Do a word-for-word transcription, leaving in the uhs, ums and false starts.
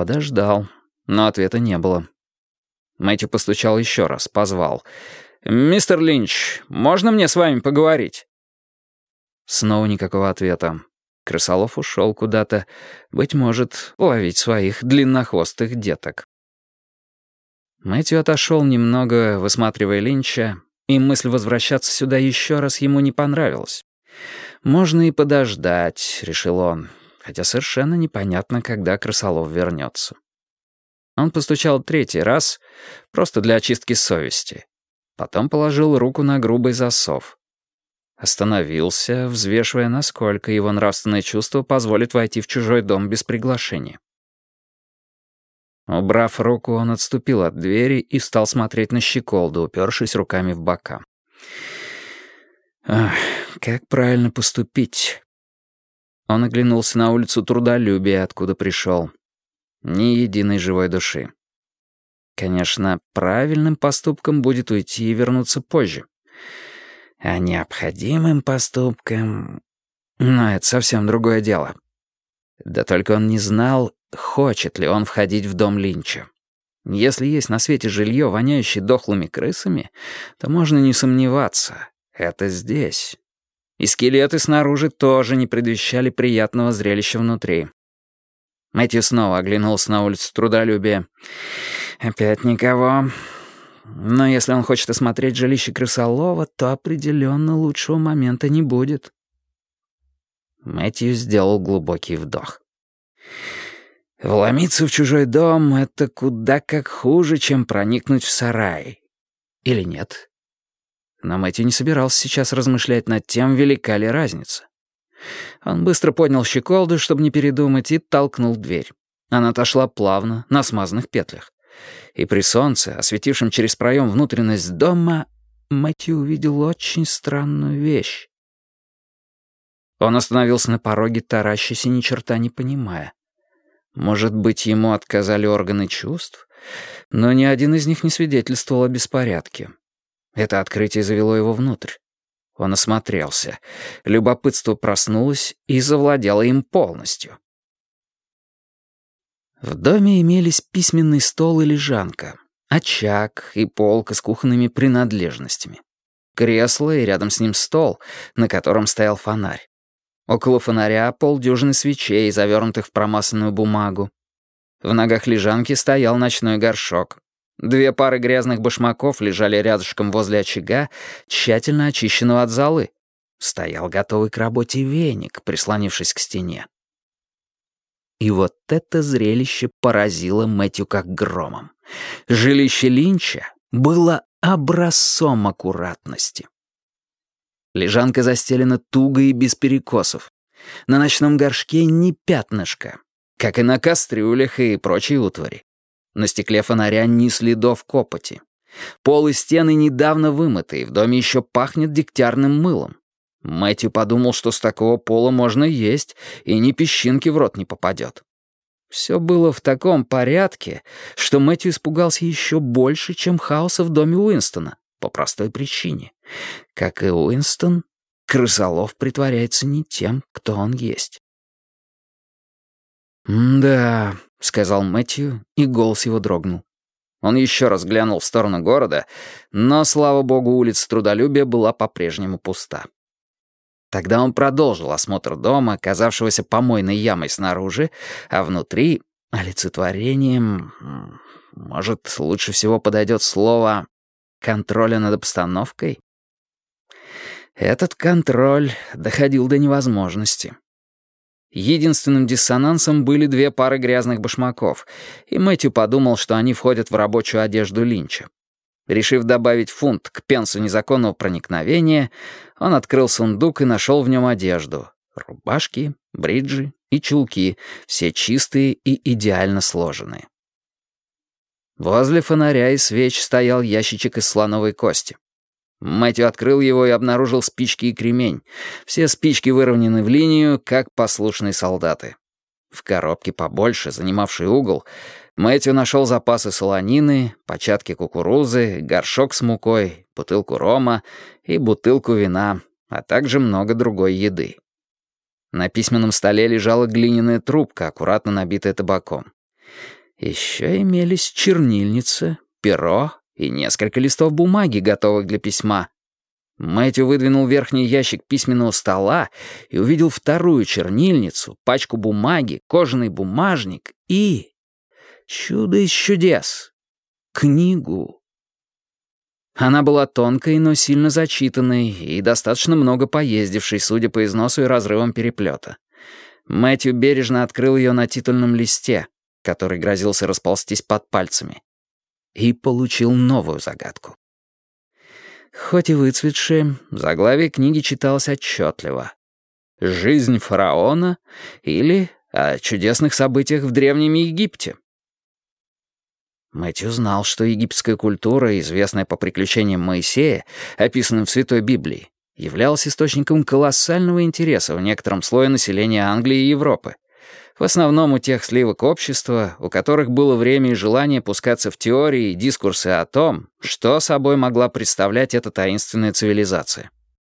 Подождал, но ответа не было. Мэтью постучал еще раз, позвал. «Мистер Линч, можно мне с вами поговорить?» Снова никакого ответа. Крысолов ушел куда-то, быть может, ловить своих длиннохвостых деток. Мэтью отошел немного, высматривая Линча, и мысль возвращаться сюда еще раз ему не понравилась. «Можно и подождать», — решил он, хотя совершенно непонятно, когда Крысолов вернется. Он постучал третий раз, просто для очистки совести. Потом положил руку на грубый засов. Остановился, взвешивая, насколько его нравственное чувство позволит войти в чужой дом без приглашения. Убрав руку, он отступил от двери и стал смотреть на щеколду, упершись руками в бока. Ах, как правильно поступить? Он оглянулся на улицу Трудолюбия, откуда пришел. Ни единой живой души. Конечно, правильным поступком будет уйти и вернуться позже. А необходимым поступком... Но это совсем другое дело. Да только он не знал, хочет ли он входить в дом Линча. Если есть на свете жилье, воняющее дохлыми крысами, то можно не сомневаться. Это здесь. И скелеты снаружи тоже не предвещали приятного зрелища внутри. Мэтью снова оглянулся на улицу Трудолюбия. Опять никого. Но если он хочет осмотреть жилище крысолова, то определенно лучшего момента не будет. Мэтью сделал глубокий вдох. Вломиться в чужой дом — это куда как хуже, чем проникнуть в сарай. Или нет? Но Мэтью не собирался сейчас размышлять над тем, велика ли разница. Он быстро поднял щеколду, чтобы не передумать, и толкнул дверь. Она отошла плавно, на смазанных петлях. И при солнце, осветившем через проем внутренность дома, Мэтью увидел очень странную вещь. Он остановился на пороге, таращась и ни черта не понимая. Может быть, ему отказали органы чувств? Но ни один из них не свидетельствовал о беспорядке. Это открытие завело его внутрь. Он осмотрелся. Любопытство проснулось и завладело им полностью. В доме имелись письменный стол и лежанка, очаг и полка с кухонными принадлежностями, кресло и рядом с ним стол, на котором стоял фонарь. Около фонаря полдюжины свечей, завернутых в промасленную бумагу. В ногах лежанки стоял ночной горшок. Две пары грязных башмаков лежали рядышком возле очага, тщательно очищенного от золы. Стоял готовый к работе веник, прислонившись к стене. И вот это зрелище поразило Мэтью как громом. Жилище Линча было образцом аккуратности. Лежанка застелена туго и без перекосов. На ночном горшке ни пятнышка, как и на кастрюлях и прочей утвари. На стекле фонаря ни следов копоти. Пол и стены недавно вымыты, и в доме еще пахнет дегтярным мылом. Мэтью подумал, что с такого пола можно есть, и ни песчинки в рот не попадет. Все было в таком порядке, что Мэтью испугался еще больше, чем хаоса в доме Уинстона, по простой причине. Как и Уинстон, крысолов притворяется не тем, кто он есть. «Да», — сказал Мэтью, и голос его дрогнул. Он еще раз глянул в сторону города, но, слава богу, улица Трудолюбия была по-прежнему пуста. Тогда он продолжил осмотр дома, оказавшегося помойной ямой снаружи, а внутри — олицетворением... Может, лучше всего подойдет слово «контроля над обстановкой»? Этот контроль доходил до невозможности. Единственным диссонансом были две пары грязных башмаков, и Мэтью подумал, что они входят в рабочую одежду Линча. Решив добавить фунт к пенсу незаконного проникновения, он открыл сундук и нашел в нем одежду. Рубашки, бриджи и чулки, все чистые и идеально сложенные. Возле фонаря и свеч стоял ящичек из слоновой кости. Мэтью открыл его и обнаружил спички и кремень. Все спички выровнены в линию, как послушные солдаты. В коробке побольше, занимавшей угол, Мэтью нашел запасы солонины, початки кукурузы, горшок с мукой, бутылку рома и бутылку вина, а также много другой еды. На письменном столе лежала глиняная трубка, аккуратно набитая табаком. Еще имелись чернильница, перо и несколько листов бумаги, готовых для письма. Мэтью выдвинул верхний ящик письменного стола и увидел вторую чернильницу, пачку бумаги, кожаный бумажник и... чудо из чудес! Книгу. Она была тонкой, но сильно зачитанной и достаточно много поездившей, судя по износу и разрывам переплета. Мэтью бережно открыл ее на титульном листе, который грозился расползтись под пальцами, и получил новую загадку. Хоть и выцветшее, заглавие книги читалось отчетливо. «Жизнь фараона» или «О чудесных событиях в Древнем Египте». Мэтью знал, что египетская культура, известная по приключениям Моисея, описанным в Святой Библии, являлась источником колоссального интереса в некотором слое населения Англии и Европы. В основном у тех сливок общества, у которых было время и желание пускаться в теории и дискурсы о том, что собой могла представлять эта таинственная цивилизация.